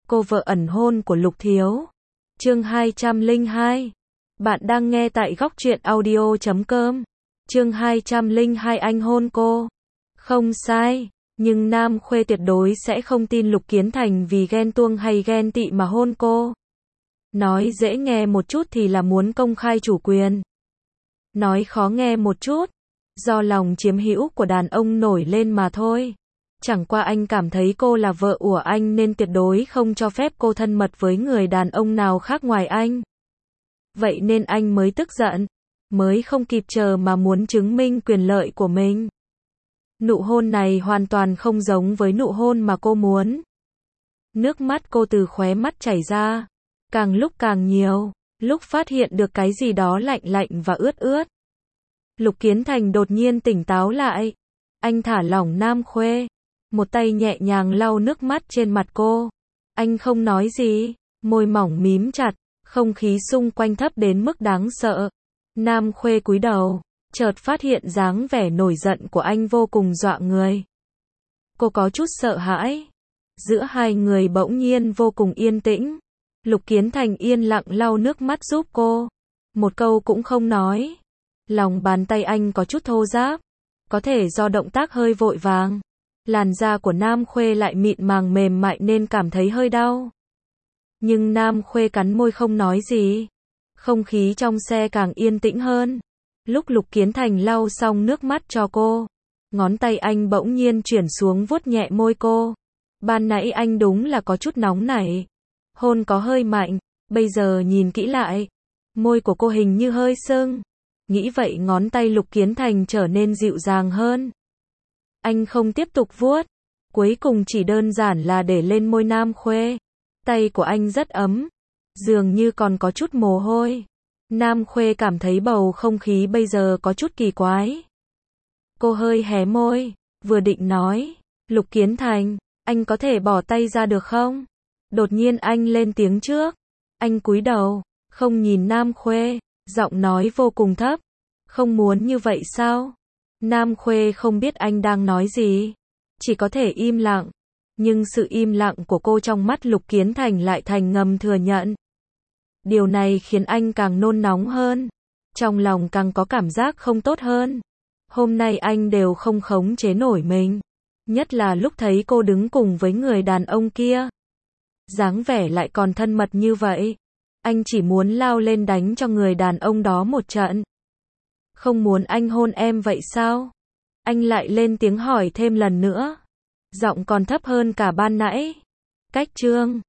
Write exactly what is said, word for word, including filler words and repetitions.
cô vợ ẩn hôn của Lục Thiếu. Chương hai trăm lẻ hai. Bạn đang nghe tại góc truyện audio chấm com. Chương hai trăm lẻ hai anh hôn cô. Không sai, nhưng Nam Khuê tuyệt đối sẽ không tin Lục Kiến Thành vì ghen tuông hay ghen tị mà hôn cô. Nói dễ nghe một chút thì là muốn công khai chủ quyền. Nói khó nghe một chút, do lòng chiếm hữu của đàn ông nổi lên mà thôi. Chẳng qua anh cảm thấy cô là vợ của anh nên tuyệt đối không cho phép cô thân mật với người đàn ông nào khác ngoài anh. Vậy nên anh mới tức giận, mới không kịp chờ mà muốn chứng minh quyền lợi của mình. Nụ hôn này hoàn toàn không giống với nụ hôn mà cô muốn. Nước mắt cô từ khóe mắt chảy ra, càng lúc càng nhiều, lúc phát hiện được cái gì đó lạnh lạnh và ướt ướt. Lục Kiến Thành đột nhiên tỉnh táo lại. Anh thả lỏng Nam Khuê, một tay nhẹ nhàng lau nước mắt trên mặt cô. Anh không nói gì, môi mỏng mím chặt, không khí xung quanh thấp đến mức đáng sợ. Nam Khuê cúi đầu, chợt phát hiện dáng vẻ nổi giận của anh vô cùng dọa người. Cô có chút sợ hãi. Giữa hai người bỗng nhiên vô cùng yên tĩnh. Lục Kiến Thành yên lặng lau nước mắt giúp cô, một câu cũng không nói. Lòng bàn tay anh có chút thô ráp, có thể do động tác hơi vội vàng. Làn da của Nam Khuê lại mịn màng mềm mại nên cảm thấy hơi đau. Nhưng Nam Khuê cắn môi không nói gì. Không khí trong xe càng yên tĩnh hơn. Lúc Lục Kiến Thành lau xong nước mắt cho cô, ngón tay anh bỗng nhiên chuyển xuống vuốt nhẹ môi cô. Ban nãy anh đúng là có chút nóng nảy. Hôn có hơi mạnh, bây giờ nhìn kỹ lại, môi của cô hình như hơi sưng. Nghĩ vậy ngón tay Lục Kiến Thành trở nên dịu dàng hơn. Anh không tiếp tục vuốt, cuối cùng chỉ đơn giản là để lên môi Nam Khuê. Tay của anh rất ấm, dường như còn có chút mồ hôi. Nam Khuê cảm thấy bầu không khí bây giờ có chút kỳ quái. Cô hơi hé môi, vừa định nói, Lục Kiến Thành, anh có thể bỏ tay ra được không? Đột nhiên anh lên tiếng trước. Anh cúi đầu, không nhìn Nam Khuê, giọng nói vô cùng thấp. Không muốn như vậy sao? Nam Khuê không biết anh đang nói gì, chỉ có thể im lặng. Nhưng sự im lặng của cô trong mắt Lục Kiến Thành lại thành ngầm thừa nhận. Điều này khiến anh càng nôn nóng hơn, trong lòng càng có cảm giác không tốt hơn. Hôm nay anh đều không khống chế nổi mình, nhất là lúc thấy cô đứng cùng với người đàn ông kia. Dáng vẻ lại còn thân mật như vậy. Anh chỉ muốn lao lên đánh cho người đàn ông đó một trận. Không muốn anh hôn em vậy sao? Anh lại lên tiếng hỏi thêm lần nữa. Giọng còn thấp hơn cả ban nãy. Cách chương